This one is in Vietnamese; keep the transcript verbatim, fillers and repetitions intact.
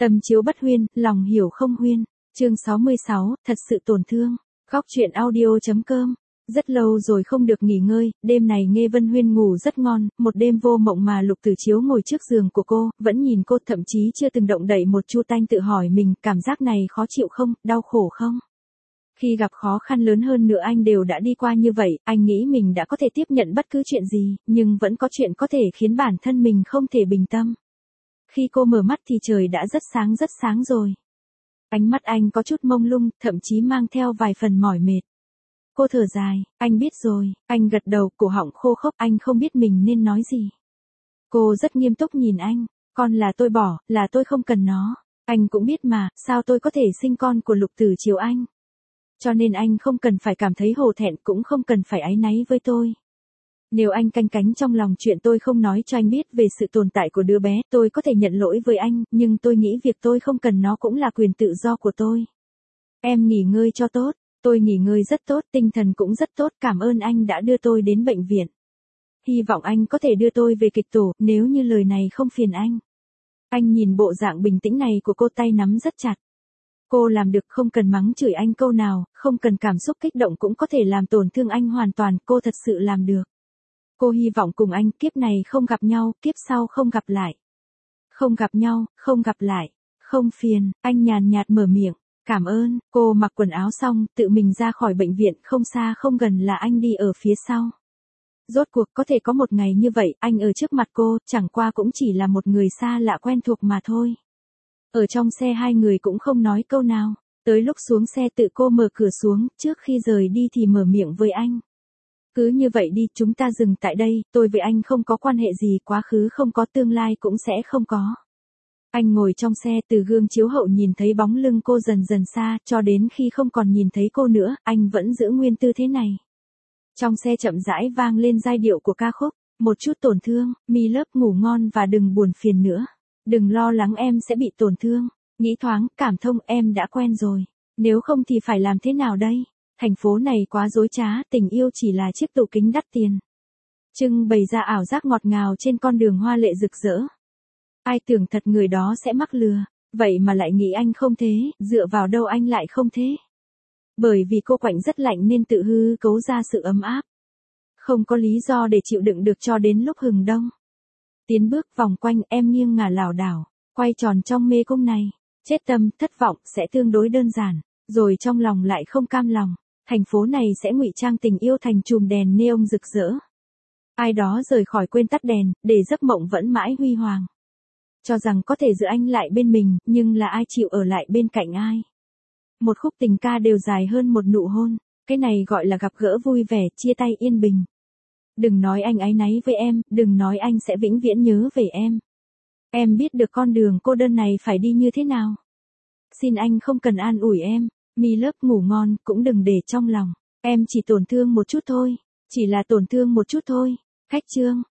Tâm chiếu bất huyên, lòng hiểu không huyên. Chương sáu mươi sáu, thật sự tổn thương. Góc truyện audio chấm com. Rất lâu rồi không được nghỉ ngơi, đêm này Nghe Vân Huyên ngủ rất ngon, một đêm vô mộng mà Lục Tử Chiếu ngồi trước giường của cô, vẫn nhìn cô, thậm chí chưa từng động đậy một chu tanh, tự hỏi mình, cảm giác này khó chịu không, đau khổ không? Khi gặp khó khăn lớn hơn nữa anh đều đã đi qua như vậy, anh nghĩ mình đã có thể tiếp nhận bất cứ chuyện gì, nhưng vẫn có chuyện có thể khiến bản thân mình không thể bình tâm. Khi cô mở mắt thì trời đã rất sáng rất sáng rồi. Ánh mắt anh có chút mông lung, thậm chí mang theo vài phần mỏi mệt. Cô thở dài, anh biết rồi, anh gật đầu, cổ họng khô khốc, anh không biết mình nên nói gì. Cô rất nghiêm túc nhìn anh, con là tôi bỏ, là tôi không cần nó. Anh cũng biết mà, sao tôi có thể sinh con của Lục Tử Chiếu anh. Cho nên anh không cần phải cảm thấy hổ thẹn, cũng không cần phải áy náy với tôi. Nếu anh canh cánh trong lòng chuyện tôi không nói cho anh biết về sự tồn tại của đứa bé, tôi có thể nhận lỗi với anh, nhưng tôi nghĩ việc tôi không cần nó cũng là quyền tự do của tôi. Em nghỉ ngơi cho tốt, tôi nghỉ ngơi rất tốt, tinh thần cũng rất tốt, cảm ơn anh đã đưa tôi đến bệnh viện. Hy vọng anh có thể đưa tôi về kịch tổ, nếu như lời này không phiền anh. Anh nhìn bộ dạng bình tĩnh này của cô, tay nắm rất chặt. Cô làm được, không cần mắng chửi anh câu nào, không cần cảm xúc kích động cũng có thể làm tổn thương anh hoàn toàn, cô thật sự làm được. Cô hy vọng cùng anh kiếp này không gặp nhau, kiếp sau không gặp lại. Không gặp nhau, không gặp lại, không phiền, anh nhàn nhạt mở miệng, cảm ơn. Cô mặc quần áo xong, tự mình ra khỏi bệnh viện, không xa không gần là anh đi ở phía sau. Rốt cuộc có thể có một ngày như vậy, anh ở trước mặt cô, chẳng qua cũng chỉ là một người xa lạ quen thuộc mà thôi. Ở trong xe hai người cũng không nói câu nào, tới lúc xuống xe tự cô mở cửa xuống, trước khi rời đi thì mở miệng với anh. Cứ như vậy đi, chúng ta dừng tại đây, tôi với anh không có quan hệ gì, quá khứ không có, tương lai cũng sẽ không có. Anh ngồi trong xe, từ gương chiếu hậu nhìn thấy bóng lưng cô dần dần xa, cho đến khi không còn nhìn thấy cô nữa, anh vẫn giữ nguyên tư thế này. Trong xe chậm rãi vang lên giai điệu của ca khúc, một chút tổn thương, mi lớp ngủ ngon và đừng buồn phiền nữa. Đừng lo lắng em sẽ bị tổn thương, nghĩ thoáng, cảm thông, em đã quen rồi. Nếu không thì phải làm thế nào đây? Thành phố này quá dối trá, tình yêu chỉ là chiếc tủ kính đắt tiền. Trưng bày ra ảo giác ngọt ngào trên con đường hoa lệ rực rỡ. Ai tưởng thật người đó sẽ mắc lừa, vậy mà lại nghĩ anh không thế, dựa vào đâu anh lại không thế. Bởi vì cô quạnh rất lạnh nên tự hư cấu ra sự ấm áp. Không có lý do để chịu đựng được cho đến lúc hừng đông. Tiến bước vòng quanh, em nghiêng ngả lảo đảo, quay tròn trong mê cung này. Chết tâm, thất vọng, sẽ tương đối đơn giản, rồi trong lòng lại không cam lòng. Thành phố này sẽ ngụy trang tình yêu thành chùm đèn neon rực rỡ. Ai đó rời khỏi quên tắt đèn, để giấc mộng vẫn mãi huy hoàng. Cho rằng có thể giữ anh lại bên mình, nhưng là ai chịu ở lại bên cạnh ai. Một khúc tình ca đều dài hơn một nụ hôn, cái này gọi là gặp gỡ vui vẻ, chia tay yên bình. Đừng nói anh áy náy với em, đừng nói anh sẽ vĩnh viễn nhớ về em. Em biết được con đường cô đơn này phải đi như thế nào. Xin anh không cần an ủi em, mi lớp ngủ ngon, cũng đừng để trong lòng. Em chỉ tổn thương một chút thôi, chỉ là tổn thương một chút thôi. Khách chương.